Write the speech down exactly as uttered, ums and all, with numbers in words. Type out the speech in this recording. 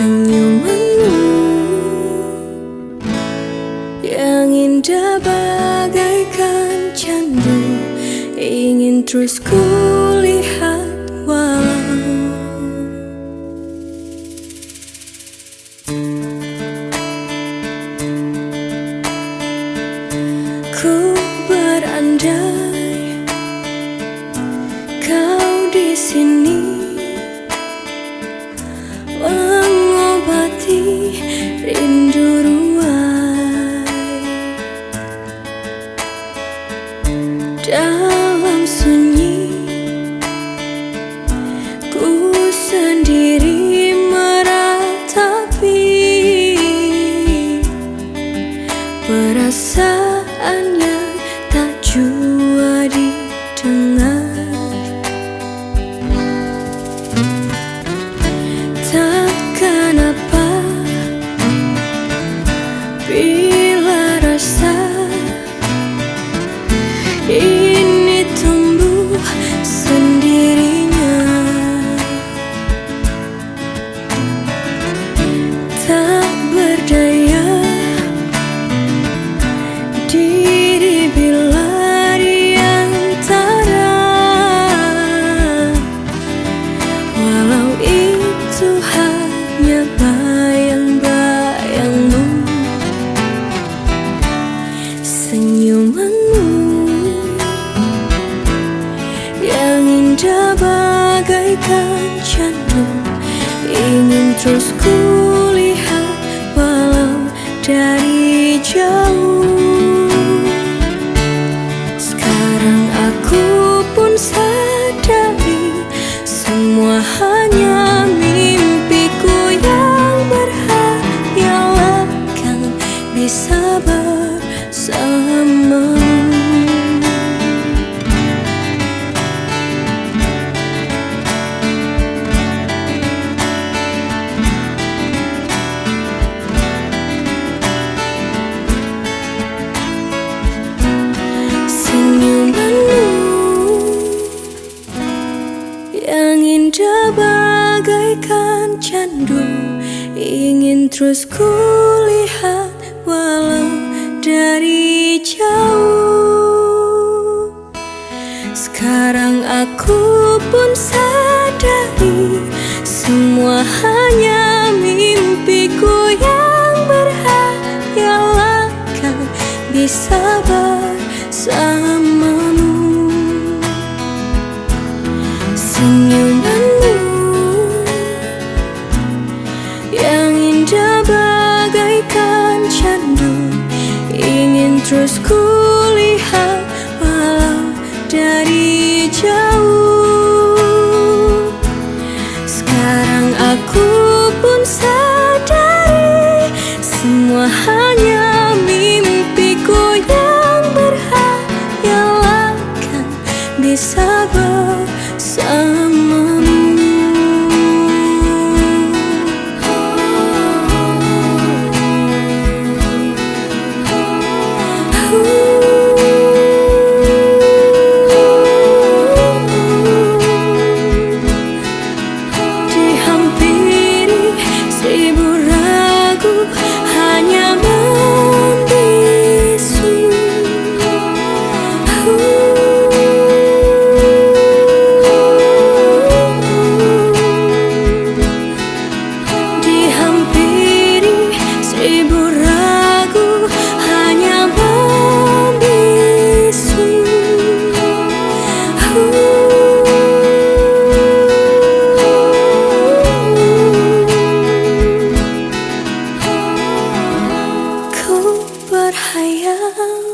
Senyumanmu yang indah bagaikan candu, ingin terus kulihat walau ku berandai kau di sini mengobati rindu ruai dalam sunyi. Ku sendiri meratapi perasaan yang tak jua didengar. Takkan apa bila rasa ini tumbuh sendirinya, tak berdaya diri bila di antara, walau itu hanya bayang-bayangmu. Senyumanmu yang indah bagaikan candu, ingin terus kulihat walau dari jauh. Sekarang aku pun sadari semua hanya mimpiku yang berhayal akan bisa bersamamu. Yang indah bagaikan candu, ingin terus kulihat walau dari jauh. Sekarang aku pun sadari semua hanya mimpiku yang berhayal akan bisa bersamamu. Senyumanmu yang indah bagaikan candu, ingin terus kulihat walau dari jauh. Sekarang aku pun sadari semua hanya mimpiku yang berhayal akan bisa bersamamu. Dihampiri seribu ragu hanya membisu. Dihampiri seribu ragu hanya membisu. Ku berhayal